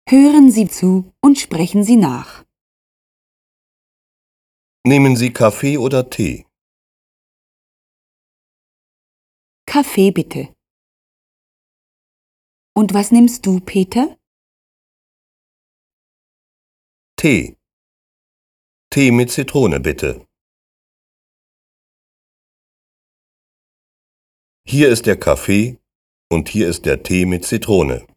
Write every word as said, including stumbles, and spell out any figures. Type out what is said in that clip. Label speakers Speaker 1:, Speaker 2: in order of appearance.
Speaker 1: Hören Sie zu und sprechen Sie nach.
Speaker 2: Nehmen Sie Kaffee oder Tee?
Speaker 1: Kaffee bitte. Und was nimmst du, Peter?
Speaker 2: Tee. Tee mit Zitrone, bitte. Hier ist der Kaffee und hier ist der Tee mit Zitrone.